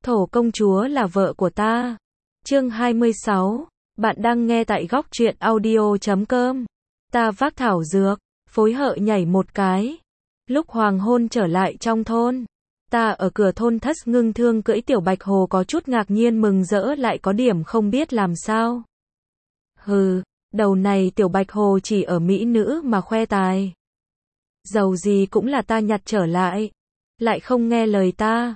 Thổ công chúa là vợ của ta. Chương 26. Bạn đang nghe tại góc truyện audio.com. Ta vác thảo dược, phối hợ nhảy một cái. Lúc hoàng hôn trở lại trong thôn, ta ở cửa thôn Thất Ngưng Thương cưỡi tiểu bạch hồ có chút ngạc nhiên mừng rỡ lại có điểm không biết làm sao. Hừ, đầu này tiểu bạch hồ chỉ ở mỹ nữ mà khoe tài. Dầu gì cũng là ta nhặt trở lại không nghe lời ta.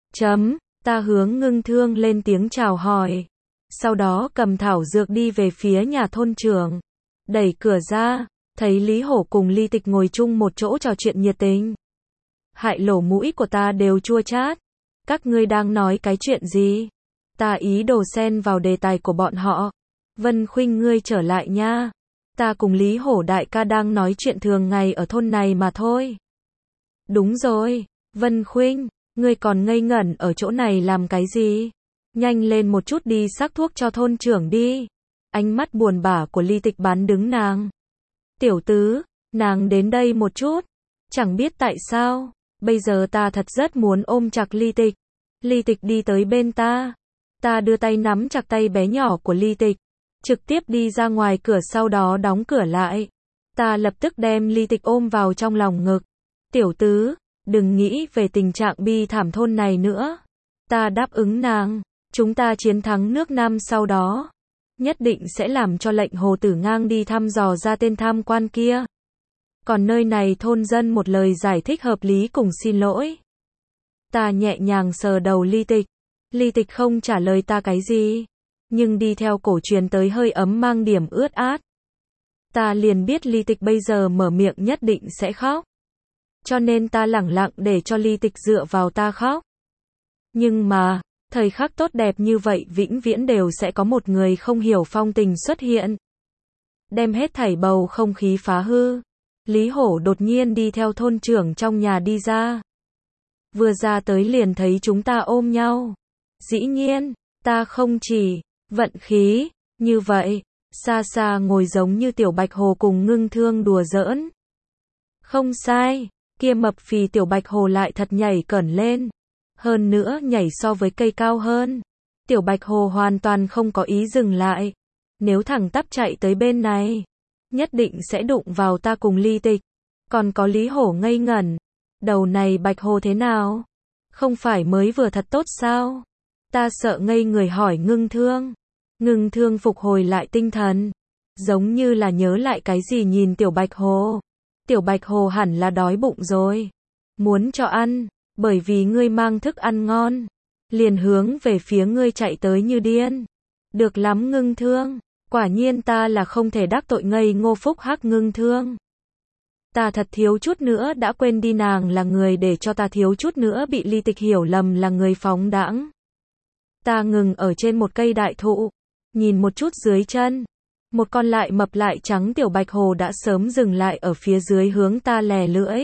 Ta hướng Ngưng Thương lên tiếng chào hỏi. Sau đó cầm thảo dược đi về phía nhà thôn trưởng. Đẩy cửa ra, thấy Lý Hổ cùng Ly Tịch ngồi chung một chỗ trò chuyện nhiệt tình. Hại lỗ mũi của ta đều chua chát. Các ngươi đang nói cái chuyện gì? Ta ý đồ xen vào đề tài của bọn họ. Vân Khuynh ngươi trở lại nha. Ta cùng Lý Hổ đại ca đang nói chuyện thường ngày ở thôn này mà thôi. Đúng rồi, Vân Khuynh, ngươi còn ngây ngẩn ở chỗ này làm cái gì? Nhanh lên một chút đi sắc thuốc cho thôn trưởng đi. Ánh mắt buồn bã của Ly Tịch bán đứng nàng. Tiểu tứ, nàng đến đây một chút. Chẳng biết tại sao, bây giờ ta thật rất muốn ôm chặt Ly Tịch. Ly Tịch đi tới bên ta. Ta đưa tay nắm chặt tay bé nhỏ của Ly Tịch. Trực tiếp đi ra ngoài cửa sau đó đóng cửa lại. Ta lập tức đem Ly Tịch ôm vào trong lòng ngực. Tiểu tứ, đừng nghĩ về tình trạng bi thảm thôn này nữa. Ta đáp ứng nàng, chúng ta chiến thắng nước Nam sau đó. Nhất định sẽ làm cho lệnh Hồ Tử Ngang đi thăm dò ra tên tham quan kia. Còn nơi này thôn dân một lời giải thích hợp lý cùng xin lỗi. Ta nhẹ nhàng sờ đầu Ly Tịch. Ly Tịch không trả lời ta cái gì. Nhưng đi theo cổ truyền tới hơi ấm mang điểm ướt át. Ta liền biết Ly Tịch bây giờ mở miệng nhất định sẽ khóc. Cho nên ta lẳng lặng để cho Ly Tịch dựa vào ta khóc. Nhưng mà, thời khắc tốt đẹp như vậy vĩnh viễn đều sẽ có một người không hiểu phong tình xuất hiện. Đem hết thảy bầu không khí phá hư. Lý Hổ đột nhiên đi theo thôn trưởng trong nhà đi ra. Vừa ra tới liền thấy chúng ta ôm nhau. Dĩ nhiên, ta không chỉ vận khí như vậy, xa xa ngồi giống như tiểu bạch hồ cùng Ngưng Thương đùa giỡn. Không sai, kia mập phì tiểu bạch hồ lại thật nhảy cẩn lên. Hơn nữa nhảy so với cây cao hơn. Tiểu bạch hồ hoàn toàn không có ý dừng lại. Nếu thẳng tắp chạy tới bên này, nhất định sẽ đụng vào ta cùng Ly Tịch. Còn có Lý Hổ ngây ngẩn. Đầu này bạch hồ thế nào? Không phải mới vừa thật tốt sao? Ta sợ ngây người hỏi Ngưng Thương. Ngưng Thương phục hồi lại tinh thần. Giống như là nhớ lại cái gì nhìn tiểu bạch hồ. Tiểu bạch hồ hẳn là đói bụng rồi. Muốn cho ăn. Bởi vì ngươi mang thức ăn ngon. Liền hướng về phía ngươi chạy tới như điên. Được lắm Ngưng Thương. Quả nhiên ta là không thể đắc tội ngây ngô phúc hắc Ngưng Thương. Ta thật thiếu chút nữa đã quên đi nàng là người để cho ta thiếu chút nữa bị Ly Tịch hiểu lầm là người phóng đãng. Ta ngừng ở trên một cây đại thụ. Nhìn một chút dưới chân. Một con lại mập lại trắng tiểu bạch hồ đã sớm dừng lại ở phía dưới hướng ta lè lưỡi.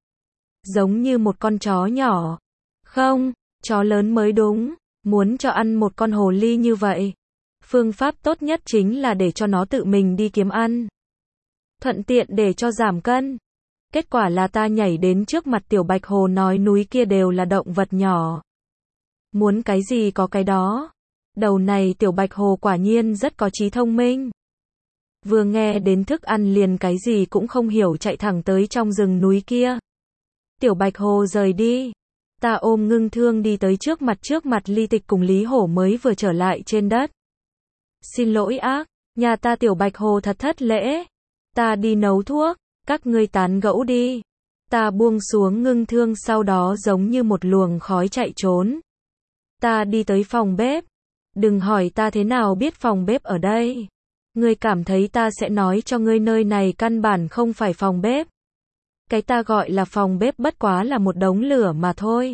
Giống như một con chó nhỏ. Không, chó lớn mới đúng. Muốn cho ăn một con hồ ly như vậy. Phương pháp tốt nhất chính là để cho nó tự mình đi kiếm ăn. Thuận tiện để cho giảm cân. Kết quả là ta nhảy đến trước mặt tiểu bạch hồ nói núi kia đều là động vật nhỏ. Muốn cái gì có cái đó. Đầu này tiểu bạch hồ quả nhiên rất có trí thông minh. Vừa nghe đến thức ăn liền cái gì cũng không hiểu chạy thẳng tới trong rừng núi kia. Tiểu bạch hồ rời đi. Ta ôm Ngưng Thương đi tới trước mặt Ly Tịch cùng Lý Hổ mới vừa trở lại trên đất. Xin lỗi ác, nhà ta tiểu bạch hồ thật thất lễ. Ta đi nấu thuốc, các ngươi tán gẫu đi. Ta buông xuống Ngưng Thương sau đó giống như một luồng khói chạy trốn. Ta đi tới phòng bếp. Đừng hỏi ta thế nào biết phòng bếp ở đây. Ngươi cảm thấy ta sẽ nói cho ngươi nơi này căn bản không phải phòng bếp. Cái ta gọi là phòng bếp bất quá là một đống lửa mà thôi.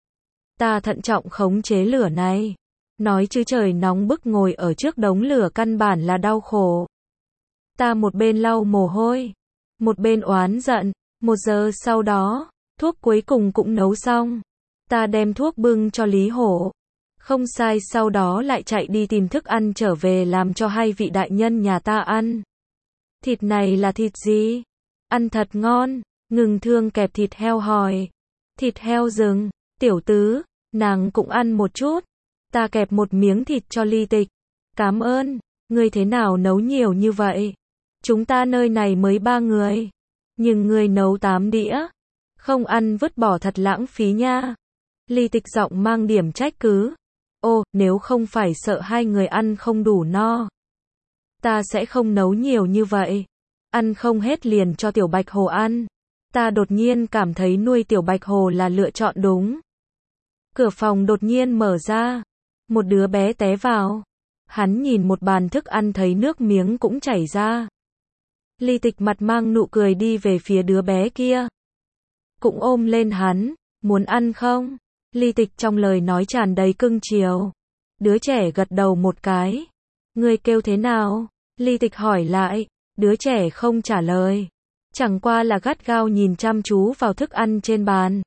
Ta thận trọng khống chế lửa này. Nói chứ trời nóng bức ngồi ở trước đống lửa căn bản là đau khổ. Ta một bên lau mồ hôi. Một bên oán giận. 1 giờ sau đó, thuốc cuối cùng cũng nấu xong. Ta đem thuốc bưng cho Lý Hổ. Không sai sau đó lại chạy đi tìm thức ăn trở về làm cho 2 vị đại nhân nhà ta ăn. Thịt này là thịt gì? Ăn thật ngon. Ngưng Thương kẹp thịt heo hỏi. Thịt heo rừng. Tiểu tứ, Nàng cũng ăn một chút. Ta kẹp một miếng thịt cho Ly Tịch. Cảm ơn, ngươi thế nào nấu nhiều như vậy? Chúng ta nơi này mới 3 người. Nhưng ngươi nấu 8 đĩa. Không ăn vứt bỏ thật lãng phí nha. Ly Tịch giọng mang điểm trách cứ. Ô, nếu không phải sợ hai người ăn không đủ no. Ta sẽ không nấu nhiều như vậy. Ăn không hết liền cho Tiểu Bạch Hồ ăn. Ta đột nhiên cảm thấy nuôi Tiểu Bạch Hồ là lựa chọn đúng. Cửa phòng đột nhiên mở ra. Một đứa bé té vào. Hắn nhìn một bàn thức ăn thấy nước miếng cũng chảy ra. Ly Tịch mặt mang nụ cười đi về phía đứa bé kia. Cũng ôm lên hắn. Muốn ăn không? Ly Tịch trong lời nói tràn đầy cưng chiều. Đứa trẻ gật đầu một cái. Ngươi kêu thế nào? Ly Tịch hỏi lại. Đứa trẻ không trả lời. Chẳng qua là gắt gao nhìn chăm chú vào thức ăn trên bàn.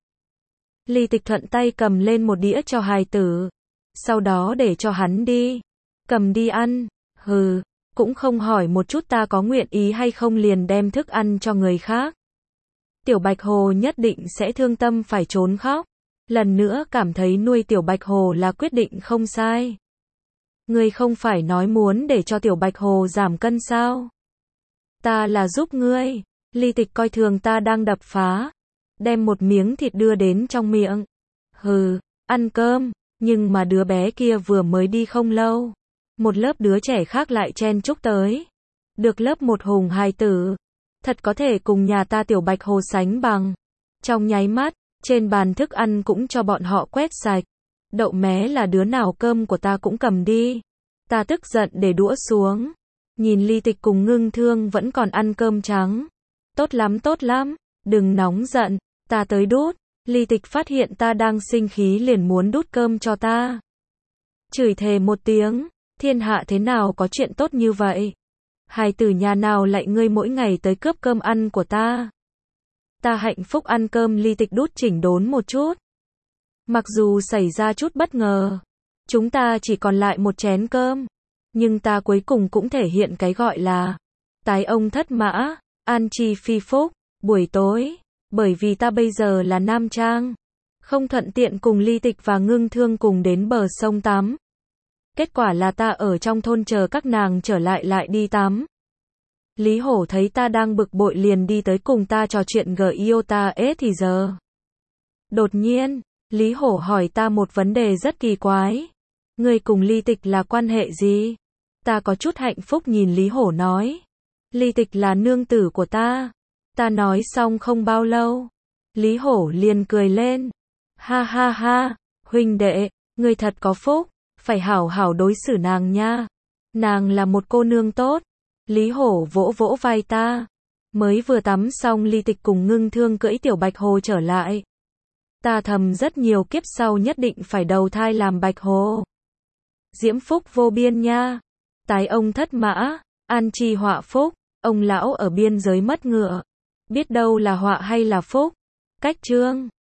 Ly Tịch thuận tay cầm lên một đĩa cho hài tử. Sau đó để cho hắn đi. Cầm đi ăn. Hừ, cũng không hỏi một chút ta có nguyện ý hay không liền đem thức ăn cho người khác. Tiểu Bạch Hồ nhất định sẽ thương tâm phải trốn khóc. Lần nữa cảm thấy nuôi Tiểu Bạch Hồ là quyết định không sai. Ngươi không phải nói muốn để cho Tiểu Bạch Hồ giảm cân sao? Ta là giúp ngươi. Ly Tịch coi thường ta đang đập phá. Đem một miếng thịt đưa đến trong miệng. Hừ, ăn cơm. Nhưng mà đứa bé kia vừa mới đi không lâu. Một lớp đứa trẻ khác lại chen chúc tới. Được lớp một hùng hài tử. Thật có thể cùng nhà ta Tiểu Bạch Hồ sánh bằng. Trong nháy mắt, trên bàn thức ăn cũng cho bọn họ quét sạch. Đậu mé là đứa nào cơm của ta cũng cầm đi. Ta tức giận để đũa xuống. Nhìn Ly Tịch cùng Ngưng Thương vẫn còn ăn cơm trắng. Tốt lắm, đừng nóng giận, ta tới đút. Ly Tịch phát hiện ta đang sinh khí liền muốn đút cơm cho ta. Chửi thề một tiếng, thiên hạ thế nào có chuyện tốt như vậy? Hài tử nhà nào lại ngươi mỗi ngày tới cướp cơm ăn của ta? Ta hạnh phúc ăn cơm. Ly Tịch đút chỉnh đốn một chút. Mặc dù xảy ra chút bất ngờ, chúng ta chỉ còn lại một chén cơm, nhưng ta cuối cùng cũng thể hiện cái gọi là tái ông thất mã, an chi phi phúc. Buổi tối, bởi vì ta bây giờ là nam trang, không thuận tiện cùng Ly Tịch và Ngưng Thương cùng đến bờ sông tắm. Kết quả là ta ở trong thôn chờ các nàng trở lại đi tắm. Lý Hổ thấy ta đang bực bội liền đi tới cùng ta trò chuyện ta thì giờ. Đột nhiên, Lý Hổ hỏi ta một vấn đề rất kỳ quái. Ngươi cùng Ly Tịch là quan hệ gì? Ta có chút hạnh phúc nhìn Lý Hổ nói. Ly Tịch là nương tử của ta. Ta nói xong không bao lâu. Lý Hổ liền cười lên. Ha ha ha, huynh đệ, ngươi thật có phúc, phải hảo hảo đối xử nàng nha. Nàng là một cô nương tốt. Lý Hổ vỗ vỗ vai ta. Mới vừa tắm xong Ly Tịch cùng Ngưng Thương cưỡi Tiểu Bạch Hồ trở lại. Ta thầm rất nhiều kiếp sau nhất định phải đầu thai làm Bạch Hồ. Diễm phúc vô biên nha. Tái ông thất mã, an chi họa phúc. Ông lão ở biên giới mất ngựa. Biết đâu là họa hay là phúc. Cách chương